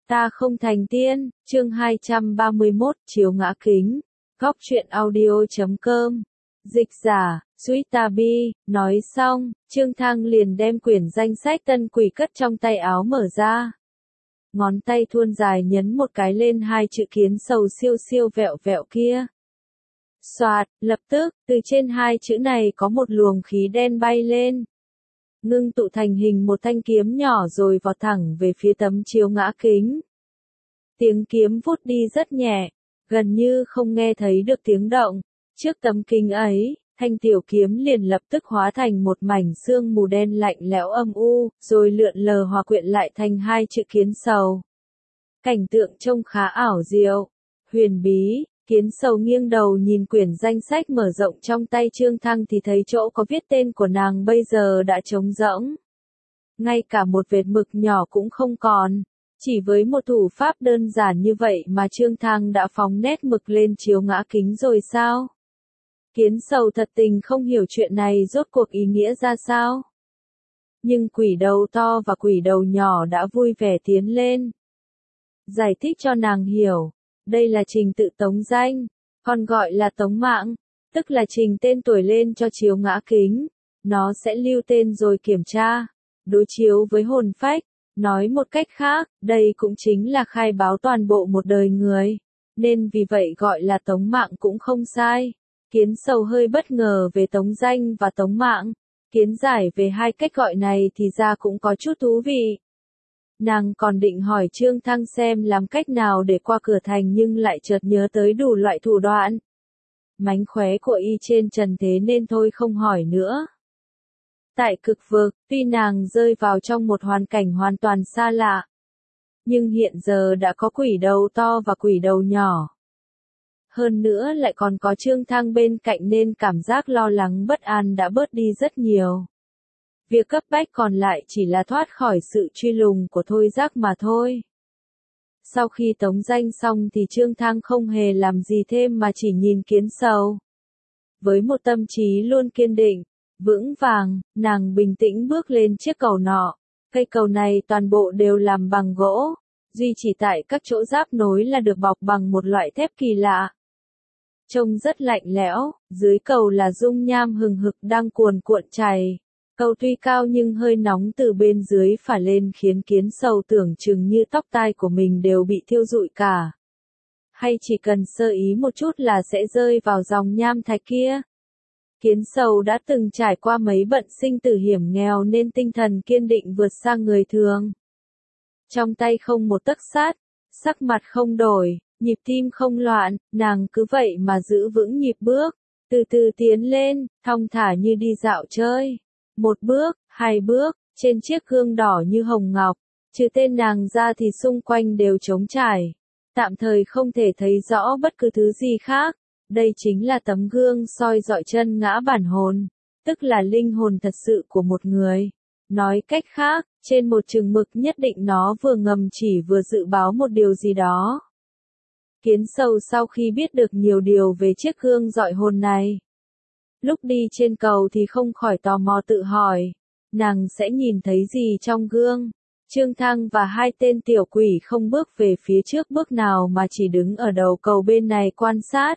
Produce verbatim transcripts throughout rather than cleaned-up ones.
Ta không thành tiên, chương hai trăm ba mươi mốt, chiếu ngã kính, góc truyện audio chấm com, dịch giả, Suýtabi, nói xong, Trương Thăng liền đem quyển danh sách tân quỷ cất trong tay áo mở ra. Ngón tay thuôn dài nhấn một cái lên hai chữ kiến sầu siêu siêu vẹo vẹo kia. Xoạt, lập tức, từ trên hai chữ này có một luồng khí đen bay lên. Ngưng tụ thành hình một thanh kiếm nhỏ rồi vọt thẳng về phía tấm chiếu ngã kính. Tiếng kiếm vút đi rất nhẹ, gần như không nghe thấy được tiếng động. Trước tấm kính ấy, thanh tiểu kiếm liền lập tức hóa thành một mảnh sương mù đen lạnh lẽo âm u, rồi lượn lờ hòa quyện lại thành hai chữ kiến sầu. Cảnh tượng trông khá ảo diệu, huyền bí. Kiến sầu nghiêng đầu nhìn quyển danh sách mở rộng trong tay Trương Thăng thì thấy chỗ có viết tên của nàng bây giờ đã trống rỗng. Ngay cả một vệt mực nhỏ cũng không còn. Chỉ với một thủ pháp đơn giản như vậy mà Trương Thăng đã phóng nét mực lên chiếu ngã kính rồi sao? Kiến sầu thật tình không hiểu chuyện này rốt cuộc ý nghĩa ra sao. Nhưng quỷ đầu to và quỷ đầu nhỏ đã vui vẻ tiến lên. Giải thích cho nàng hiểu. Đây là trình tự tống danh, còn gọi là tống mạng, tức là trình tên tuổi lên cho chiếu ngã kính. Nó sẽ lưu tên rồi kiểm tra, đối chiếu với hồn phách. Nói một cách khác, đây cũng chính là khai báo toàn bộ một đời người. Nên vì vậy gọi là tống mạng cũng không sai. Kiến sầu hơi bất ngờ về tống danh và tống mạng. Kiến giải về hai cách gọi này thì ra cũng có chút thú vị. Nàng còn định hỏi Trương Thăng xem làm cách nào để qua cửa thành nhưng lại chợt nhớ tới đủ loại thủ đoạn. Mánh khóe của y trên trần thế nên thôi không hỏi nữa. Tại cực vực, tuy nàng rơi vào trong một hoàn cảnh hoàn toàn xa lạ. Nhưng hiện giờ đã có quỷ đầu to và quỷ đầu nhỏ. Hơn nữa lại còn có Trương Thăng bên cạnh nên cảm giác lo lắng bất an đã bớt đi rất nhiều. Việc cấp bách còn lại chỉ là thoát khỏi sự truy lùng của Thôi Giác mà thôi. Sau khi tống danh xong thì Trương Thăng không hề làm gì thêm mà chỉ nhìn kiến sầu. Với một tâm trí luôn kiên định, vững vàng, nàng bình tĩnh bước lên chiếc cầu nọ. Cây cầu này toàn bộ đều làm bằng gỗ, duy chỉ tại các chỗ giáp nối là được bọc bằng một loại thép kỳ lạ. Trông rất lạnh lẽo, dưới cầu là dung nham hừng hực đang cuồn cuộn chảy. Cầu tuy cao nhưng hơi nóng từ bên dưới phả lên khiến kiến sầu tưởng chừng như tóc tai của mình đều bị thiêu rụi cả. Hay chỉ cần sơ ý một chút là sẽ rơi vào dòng nham thạch kia. Kiến sầu đã từng trải qua mấy bận sinh tử hiểm nghèo nên tinh thần kiên định vượt xa người thường. Trong tay không một tấc sắt, sắc mặt không đổi, nhịp tim không loạn, nàng cứ vậy mà giữ vững nhịp bước, từ từ tiến lên, thong thả như đi dạo chơi. Một bước, hai bước, trên chiếc gương đỏ như hồng ngọc, trừ tên nàng ra thì xung quanh đều trống trải. Tạm thời không thể thấy rõ bất cứ thứ gì khác. Đây chính là tấm gương soi dọi chân ngã bản hồn, tức là linh hồn thật sự của một người. Nói cách khác, trên một chừng mực nhất định nó vừa ngầm chỉ vừa dự báo một điều gì đó. Kiến sầu sau khi biết được nhiều điều về chiếc gương dọi hồn này. Lúc đi trên cầu thì không khỏi tò mò tự hỏi, nàng sẽ nhìn thấy gì trong gương? Trương Thăng và hai tên tiểu quỷ không bước về phía trước bước nào mà chỉ đứng ở đầu cầu bên này quan sát.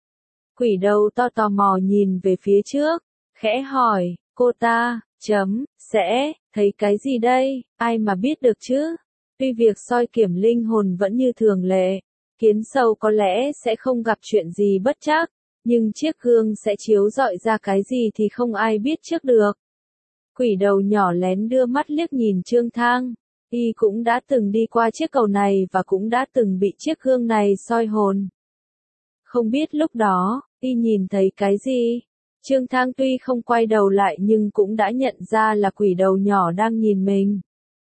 Quỷ đầu to tò mò nhìn về phía trước, khẽ hỏi, cô ta, chấm, sẽ, thấy cái gì đây, ai mà biết được chứ? Tuy việc soi kiểm linh hồn vẫn như thường lệ, kiến sầu có lẽ sẽ không gặp chuyện gì bất trắc. Nhưng chiếc gương sẽ chiếu rọi ra cái gì thì không ai biết trước được. Quỷ đầu nhỏ lén đưa mắt liếc nhìn Trương Thăng. Y cũng đã từng đi qua chiếc cầu này và cũng đã từng bị chiếc gương này soi hồn. Không biết lúc đó, Y nhìn thấy cái gì? Trương Thăng tuy không quay đầu lại nhưng cũng đã nhận ra là quỷ đầu nhỏ đang nhìn mình.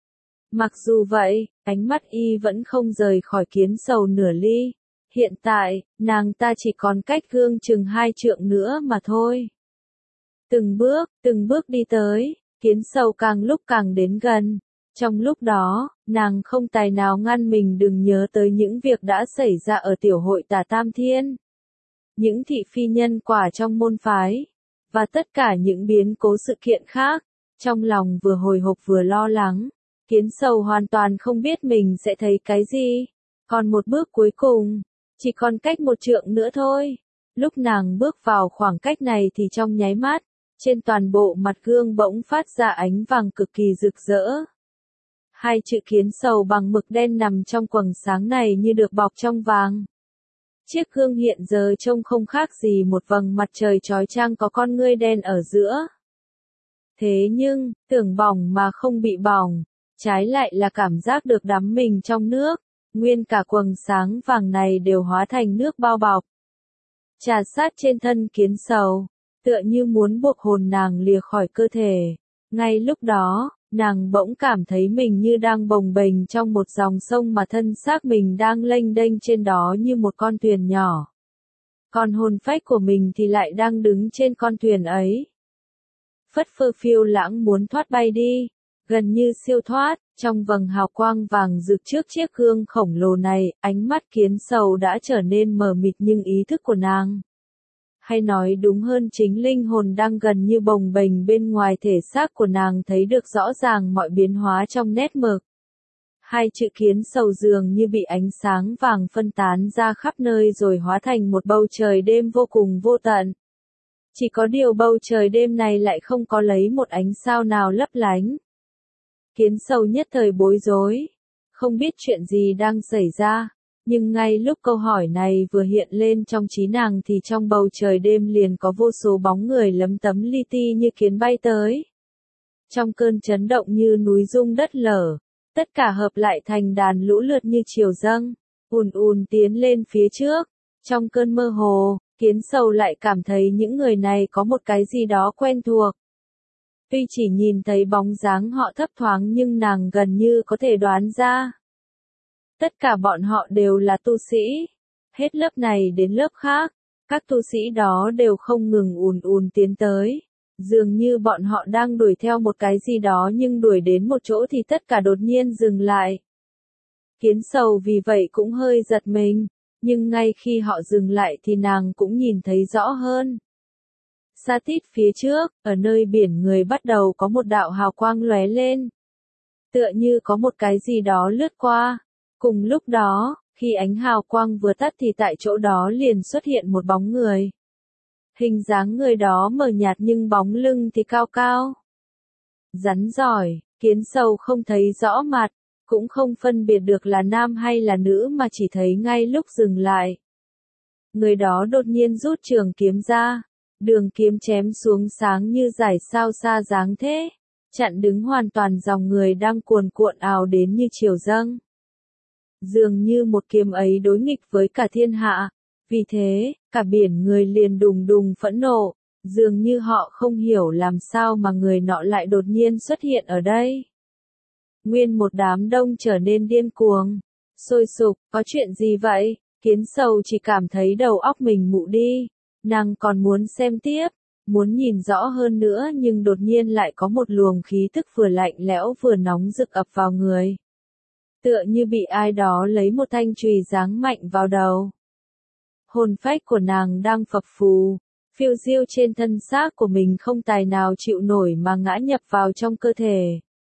Mặc dù vậy, ánh mắt Y vẫn không rời khỏi kiến sầu nửa ly. Hiện tại, nàng ta chỉ còn cách gương chừng hai trượng nữa mà thôi. Từng bước, từng bước đi tới, kiến sầu càng lúc càng đến gần. Trong lúc đó, nàng không tài nào ngăn mình đừng nhớ tới những việc đã xảy ra ở tiểu hội Tà Tam Thiên. Những thị phi nhân quả trong môn phái, và tất cả những biến cố sự kiện khác. Trong lòng vừa hồi hộp vừa lo lắng. Kiến sầu hoàn toàn không biết mình sẽ thấy cái gì. Còn một bước cuối cùng, chỉ còn cách một trượng nữa thôi. Lúc nàng bước vào khoảng cách này thì trong nháy mắt, trên toàn bộ mặt gương bỗng phát ra ánh vàng cực kỳ rực rỡ. Hai chữ kiến sầu bằng mực đen nằm trong quầng sáng này như được bọc trong vàng. Chiếc gương hiện giờ trông không khác gì một vầng mặt trời chói chang có con ngươi đen ở giữa. Thế nhưng, tưởng bỏng mà không bị bỏng, trái lại là cảm giác được đắm mình trong nước, nguyên cả quầng sáng vàng này đều hóa thành nước bao bọc. Trà sát trên thân kiến sầu, tựa như muốn buộc hồn nàng lìa khỏi cơ thể. Ngay lúc đó, nàng bỗng cảm thấy mình như đang bồng bềnh trong một dòng sông mà thân xác mình đang lênh đênh trên đó như một con thuyền nhỏ. Còn hồn phách của mình thì lại đang đứng trên con thuyền ấy. Phất phơ phiêu lãng muốn thoát bay đi, gần như siêu thoát, trong vầng hào quang vàng rực trước chiếc gương khổng lồ này, ánh mắt kiến sầu đã trở nên mờ mịt nhưng ý thức của nàng. Hay nói đúng hơn chính linh hồn đang gần như bồng bềnh bên ngoài thể xác của nàng thấy được rõ ràng mọi biến hóa trong nét mực. Hai chữ kiến sầu dường như bị ánh sáng vàng phân tán ra khắp nơi rồi hóa thành một bầu trời đêm vô cùng vô tận. Chỉ có điều bầu trời đêm này lại không có lấy một ánh sao nào lấp lánh. Kiến sầu nhất thời bối rối, không biết chuyện gì đang xảy ra. Nhưng ngay lúc câu hỏi này vừa hiện lên trong trí nàng thì trong bầu trời đêm liền có vô số bóng người lấm tấm li ti như kiến bay tới. Trong cơn chấn động như núi rung đất lở, tất cả hợp lại thành đàn lũ lượt như triều dâng, ùn ùn tiến lên phía trước. Trong cơn mơ hồ, kiến sầu lại cảm thấy những người này có một cái gì đó quen thuộc. Tuy chỉ nhìn thấy bóng dáng họ thấp thoáng nhưng nàng gần như có thể đoán ra. Tất cả bọn họ đều là tu sĩ. Hết lớp này đến lớp khác, các tu sĩ đó đều không ngừng ùn ùn tiến tới. Dường như bọn họ đang đuổi theo một cái gì đó nhưng đuổi đến một chỗ thì tất cả đột nhiên dừng lại. Kiến sầu vì vậy cũng hơi giật mình, nhưng ngay khi họ dừng lại thì nàng cũng nhìn thấy rõ hơn. Xa tít phía trước, ở nơi biển người bắt đầu có một đạo hào quang lóe lên. Tựa như có một cái gì đó lướt qua. Cùng lúc đó, khi ánh hào quang vừa tắt thì tại chỗ đó liền xuất hiện một bóng người. Hình dáng người đó mờ nhạt nhưng bóng lưng thì cao cao. Rắn giỏi, kiến sầu không thấy rõ mặt, cũng không phân biệt được là nam hay là nữ mà chỉ thấy ngay lúc dừng lại. Người đó đột nhiên rút trường kiếm ra, đường kiếm chém xuống sáng như dải sao xa dáng thế, chặn đứng hoàn toàn dòng người đang cuồn cuộn ào đến như triều dâng. Dường như một kiếm ấy đối nghịch với cả thiên hạ, vì thế, cả biển người liền đùng đùng phẫn nộ, dường như họ không hiểu làm sao mà người nọ lại đột nhiên xuất hiện ở đây. Nguyên một đám đông trở nên điên cuồng, sôi sục, có chuyện gì vậy? Kiến sầu chỉ cảm thấy đầu óc mình mụ đi, nàng còn muốn xem tiếp, muốn nhìn rõ hơn nữa nhưng đột nhiên lại có một luồng khí thức vừa lạnh lẽo vừa nóng rực ập vào người. Tựa như bị ai đó lấy một thanh chùy giáng mạnh vào đầu. Hồn phách của nàng đang phập phù, phiêu diêu trên thân xác của mình không tài nào chịu nổi mà ngã nhập vào trong cơ thể.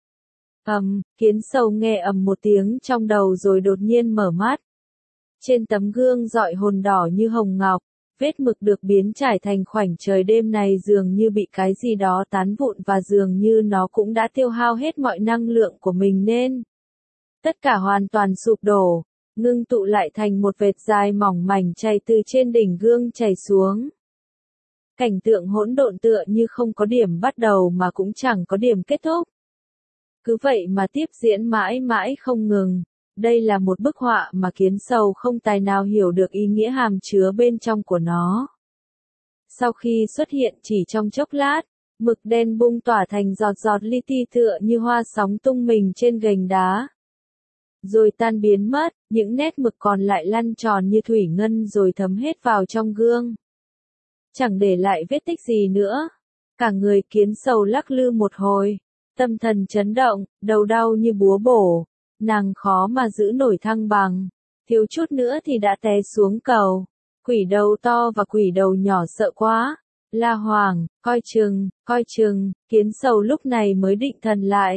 Ầm, kiến sầu nghe ầm một tiếng trong đầu rồi đột nhiên mở mắt. Trên tấm gương rọi hồn đỏ như hồng ngọc, vết mực được biến trải thành khoảnh trời đêm này dường như bị cái gì đó tán vụn và dường như nó cũng đã tiêu hao hết mọi năng lượng của mình nên tất cả hoàn toàn sụp đổ, ngưng tụ lại thành một vệt dài mỏng mảnh chảy từ trên đỉnh gương chảy xuống. Cảnh tượng hỗn độn tựa như không có điểm bắt đầu mà cũng chẳng có điểm kết thúc. Cứ vậy mà tiếp diễn mãi mãi không ngừng. Đây là một bức họa mà kiến sầu không tài nào hiểu được ý nghĩa hàm chứa bên trong của nó. Sau khi xuất hiện chỉ trong chốc lát, mực đen bung tỏa thành giọt giọt li ti tựa như hoa sóng tung mình trên gành đá. Rồi tan biến mất, những nét mực còn lại lăn tròn như thủy ngân rồi thấm hết vào trong gương. Chẳng để lại vết tích gì nữa. Cả người kiến sầu lắc lư một hồi, tâm thần chấn động, đầu đau như búa bổ. Nàng khó mà giữ nổi thăng bằng, thiếu chút nữa thì đã té xuống cầu. Quỷ đầu to và quỷ đầu nhỏ sợ quá. La Hoàng, coi chừng, coi chừng, kiến sầu lúc này mới định thần lại.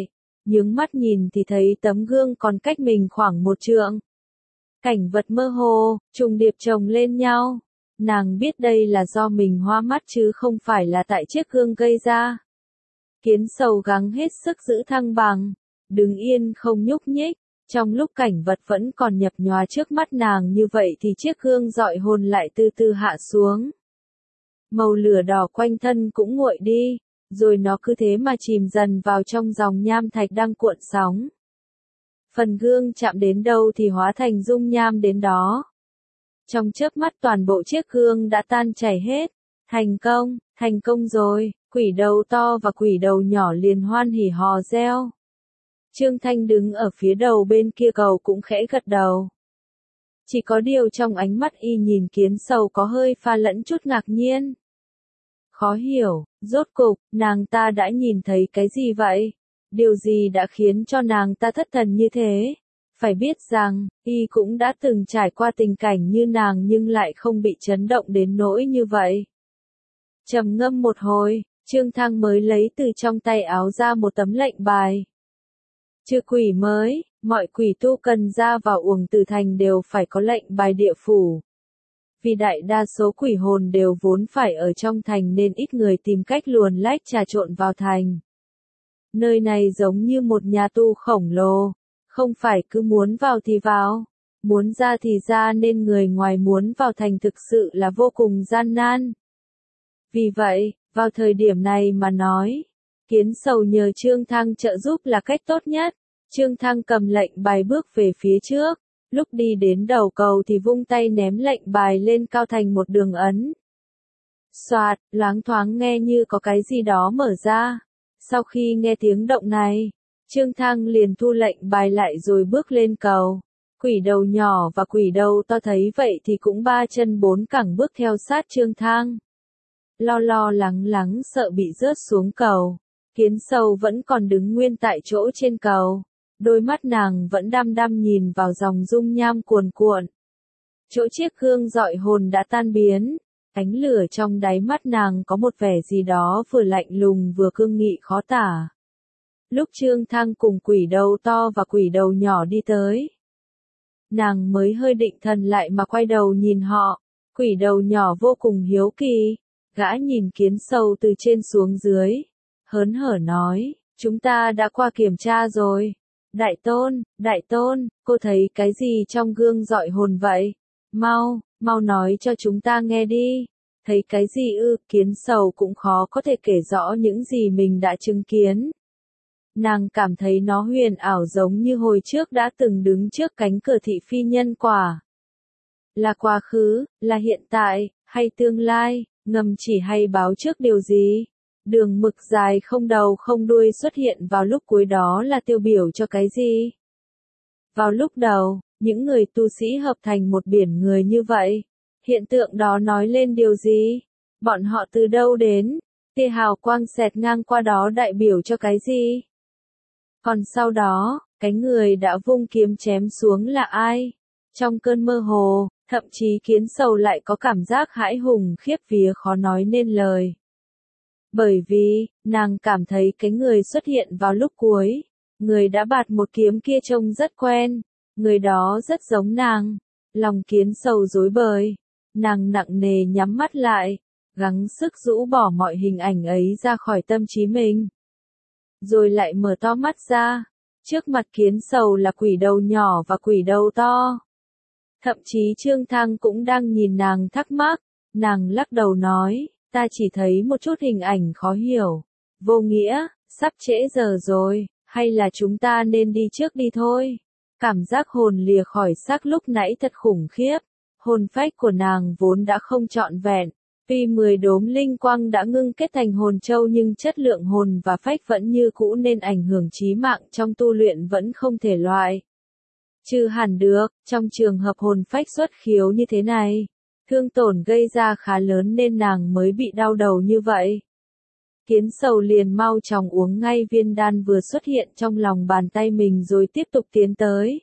nhướng mắt nhìn thì thấy tấm gương còn cách mình khoảng một trượng. Cảnh vật mơ hồ, trùng điệp chồng lên nhau. Nàng biết đây là do mình hoa mắt chứ không phải là tại chiếc gương gây ra. Kiến sầu gắng hết sức giữ thăng bằng, đứng yên không nhúc nhích. Trong lúc cảnh vật vẫn còn nhập nhòa trước mắt nàng như vậy thì chiếc gương dọi hồn lại từ từ hạ xuống. Màu lửa đỏ quanh thân cũng nguội đi, rồi nó cứ thế mà chìm dần vào trong dòng nham thạch đang cuộn sóng. Phần gương chạm đến đâu thì hóa thành dung nham đến đó. Trong chớp mắt toàn bộ chiếc gương đã tan chảy hết. Thành công, thành công rồi, quỷ đầu to và quỷ đầu nhỏ liền hoan hỉ hò reo. Trương Thanh đứng ở phía đầu bên kia cầu cũng khẽ gật đầu. Chỉ có điều trong ánh mắt y nhìn Kiến Sầu có hơi pha lẫn chút ngạc nhiên. Khó hiểu, rốt cục, nàng ta đã nhìn thấy cái gì vậy? Điều gì đã khiến cho nàng ta thất thần như thế? Phải biết rằng, y cũng đã từng trải qua tình cảnh như nàng nhưng lại không bị chấn động đến nỗi như vậy. Trầm ngâm một hồi, Trương Thăng mới lấy từ trong tay áo ra một tấm lệnh bài. Trừ quỷ mới, mọi quỷ tu cần ra vào Uổng Tử Thành đều phải có lệnh bài địa phủ. Vì đại đa số quỷ hồn đều vốn phải ở trong thành nên ít người tìm cách luồn lách trà trộn vào thành. Nơi này giống như một nhà tu khổng lồ, không phải cứ muốn vào thì vào, muốn ra thì ra nên người ngoài muốn vào thành thực sự là vô cùng gian nan. Vì vậy, vào thời điểm này mà nói, Kiến Sầu nhờ Trương Thăng trợ giúp là cách tốt nhất. Trương Thăng cầm lệnh bài bước về phía trước, lúc đi đến đầu cầu thì vung tay ném lệnh bài lên cao thành một đường ấn. Soạt, loáng thoáng nghe như có cái gì đó mở ra. Sau khi nghe tiếng động này, Trương Thăng liền thu lệnh bài lại rồi bước lên cầu. Quỷ đầu nhỏ và quỷ đầu to thấy vậy thì cũng ba chân bốn cẳng bước theo sát Trương Thăng. Lo lo lắng lắng sợ bị rớt xuống cầu. Kiến Sầu vẫn còn đứng nguyên tại chỗ trên cầu. Đôi mắt nàng vẫn đăm đăm nhìn vào dòng dung nham cuồn cuộn. Chỗ chiếc gương dọi hồn đã tan biến. Ánh lửa trong đáy mắt nàng có một vẻ gì đó vừa lạnh lùng vừa cương nghị khó tả. Lúc Trương Thăng cùng quỷ đầu to và quỷ đầu nhỏ đi tới, nàng mới hơi định thần lại mà quay đầu nhìn họ. Quỷ đầu nhỏ vô cùng hiếu kỳ, gã nhìn Kiến Sầu từ trên xuống dưới, hớn hở nói, chúng ta đã qua kiểm tra rồi. Đại tôn, đại tôn, cô thấy cái gì trong gương dọi hồn vậy? Mau, mau nói cho chúng ta nghe đi. Thấy cái gì ư? Kiến Sầu cũng khó có thể kể rõ những gì mình đã chứng kiến. Nàng cảm thấy nó huyền ảo giống như hồi trước đã từng đứng trước cánh cửa thị phi nhân quả. Là quá khứ, là hiện tại, hay tương lai, ngầm chỉ hay báo trước điều gì? Đường mực dài không đầu không đuôi xuất hiện vào lúc cuối đó là tiêu biểu cho cái gì? Vào lúc đầu, những người tu sĩ hợp thành một biển người như vậy. Hiện tượng đó nói lên điều gì? Bọn họ từ đâu đến? Tia hào quang xẹt ngang qua đó đại biểu cho cái gì? Còn sau đó, cái người đã vung kiếm chém xuống là ai? Trong cơn mơ hồ, thậm chí Kiến Sầu lại có cảm giác hãi hùng khiếp vía khó nói nên lời. Bởi vì, nàng cảm thấy cái người xuất hiện vào lúc cuối, người đã bạt một kiếm kia trông rất quen, người đó rất giống nàng. Lòng Kiến Sầu rối bời, nàng nặng nề nhắm mắt lại, gắng sức rũ bỏ mọi hình ảnh ấy ra khỏi tâm trí mình. Rồi lại mở to mắt ra, trước mặt Kiến Sầu là quỷ đầu nhỏ và quỷ đầu to. Thậm chí Trương Thăng cũng đang nhìn nàng thắc mắc, nàng lắc đầu nói, ta chỉ thấy một chút hình ảnh khó hiểu, vô nghĩa, sắp trễ giờ rồi, hay là chúng ta nên đi trước đi thôi. Cảm giác hồn lìa khỏi xác lúc nãy thật khủng khiếp, hồn phách của nàng vốn đã không trọn vẹn, tuy mười đốm linh quang đã ngưng kết thành hồn châu nhưng chất lượng hồn và phách vẫn như cũ nên ảnh hưởng chí mạng trong tu luyện vẫn không thể loại trừ hẳn được. Trong trường hợp hồn phách xuất khiếu như thế này, thương tổn gây ra khá lớn nên nàng mới bị đau đầu như vậy. Kiến Sầu liền mau chóng uống ngay viên đan vừa xuất hiện trong lòng bàn tay mình rồi tiếp tục tiến tới.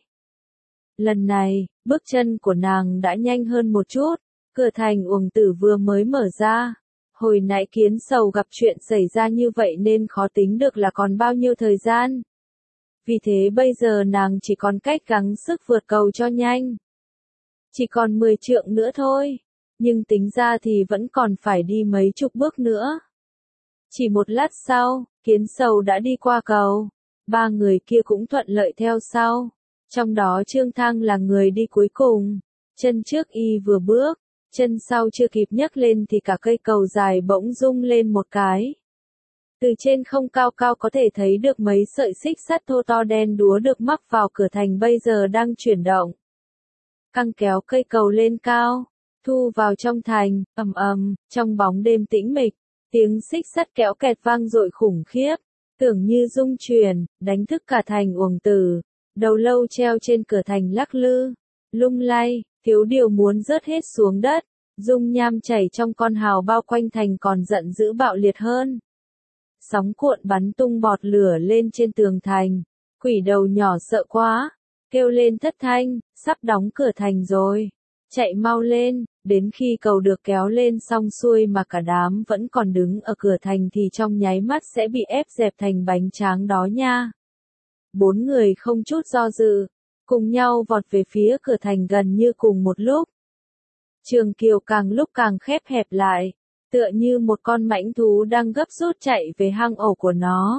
Lần này, bước chân của nàng đã nhanh hơn một chút, cửa thành Uổng Tử vừa mới mở ra. Hồi nãy Kiến Sầu gặp chuyện xảy ra như vậy nên khó tính được là còn bao nhiêu thời gian. Vì thế bây giờ nàng chỉ còn cách gắng sức vượt cầu cho nhanh. Chỉ còn mười trượng nữa thôi, nhưng tính ra thì vẫn còn phải đi mấy chục bước nữa. Chỉ một lát sau, Kiến Sầu đã đi qua cầu, ba người kia cũng thuận lợi theo sau. Trong đó Trương Thăng là người đi cuối cùng, chân trước y vừa bước, chân sau chưa kịp nhấc lên thì cả cây cầu dài bỗng rung lên một cái. Từ trên không cao cao có thể thấy được mấy sợi xích sắt thô to đen đúa được mắc vào cửa thành bây giờ đang chuyển động. Căng kéo cây cầu lên cao, thu vào trong thành, ầm ầm, trong bóng đêm tĩnh mịch, tiếng xích sắt kéo kẹt vang dội khủng khiếp, tưởng như rung truyền, đánh thức cả thành Uổng Tử. Đầu lâu treo trên cửa thành lắc lư, lung lay, thiếu điều muốn rớt hết xuống đất, dung nham chảy trong con hào bao quanh thành còn giận dữ bạo liệt hơn. Sóng cuộn bắn tung bọt lửa lên trên tường thành, quỷ đầu nhỏ sợ quá, kêu lên thất thanh, sắp đóng cửa thành rồi, chạy mau lên, đến khi cầu được kéo lên xong xuôi mà cả đám vẫn còn đứng ở cửa thành thì trong nháy mắt sẽ bị ép dẹp thành bánh tráng đó nha. Bốn người không chút do dự, cùng nhau vọt về phía cửa thành gần như cùng một lúc. Trường kiều càng lúc càng khép hẹp lại, tựa như một con mãnh thú đang gấp rút chạy về hang ổ của nó.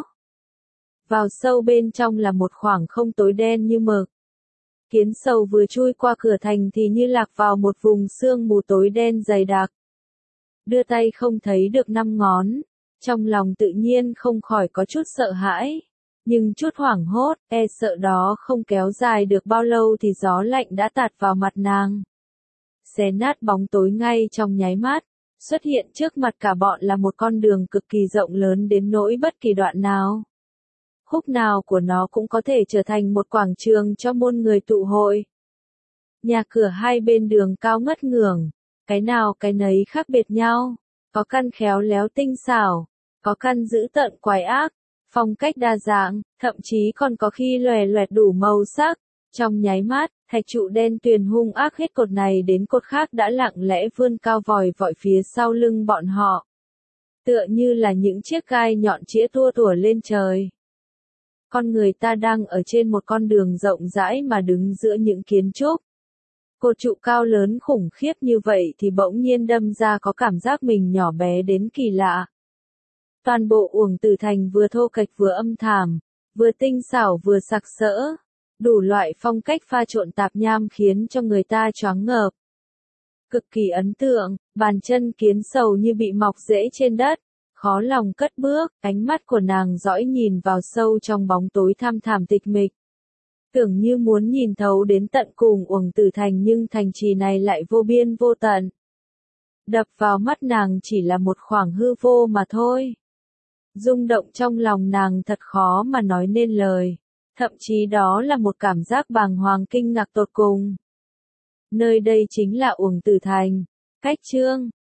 Vào sâu bên trong là một khoảng không tối đen như mực. Kiến Sầu vừa chui qua cửa thành thì như lạc vào một vùng sương mù tối đen dày đặc. Đưa tay không thấy được năm ngón, trong lòng tự nhiên không khỏi có chút sợ hãi. Nhưng chút hoảng hốt, e sợ đó không kéo dài được bao lâu thì gió lạnh đã tạt vào mặt nàng. Xé nát bóng tối ngay trong nháy mắt, xuất hiện trước mặt cả bọn là một con đường cực kỳ rộng lớn đến nỗi bất kỳ đoạn nào. Khúc nào của nó cũng có thể trở thành một quảng trường cho muôn người tụ hội. Nhà cửa hai bên đường cao ngất ngưởng, cái nào cái nấy khác biệt nhau, có căn khéo léo tinh xảo, có căn dữ tợn quái ác. Phong cách đa dạng, thậm chí còn có khi lòe loẹt đủ màu sắc. Trong nháy mắt, thạch trụ đen tuyền hung ác hết cột này đến cột khác đã lặng lẽ vươn cao vòi vọi phía sau lưng bọn họ. Tựa như là những chiếc gai nhọn chĩa tua tủa lên trời. Con người ta đang ở trên một con đường rộng rãi mà đứng giữa những kiến trúc. Cột trụ cao lớn khủng khiếp như vậy thì bỗng nhiên đâm ra có cảm giác mình nhỏ bé đến kỳ lạ. Toàn bộ Uổng Tử thành vừa thô kệch vừa âm thảm, vừa tinh xảo vừa sặc sỡ, đủ loại phong cách pha trộn tạp nham khiến cho người ta choáng ngợp. Cực kỳ ấn tượng, bàn chân Kiến Sầu như bị mọc rễ trên đất, khó lòng cất bước, ánh mắt của nàng dõi nhìn vào sâu trong bóng tối thăm thẳm tịch mịch. Tưởng như muốn nhìn thấu đến tận cùng Uổng Tử thành nhưng thành trì này lại vô biên vô tận. Đập vào mắt nàng chỉ là một khoảng hư vô mà thôi. Rung động trong lòng nàng thật khó mà nói nên lời, thậm chí đó là một cảm giác bàng hoàng kinh ngạc tột cùng. Nơi đây chính là Uổng Tử thành. Cách chương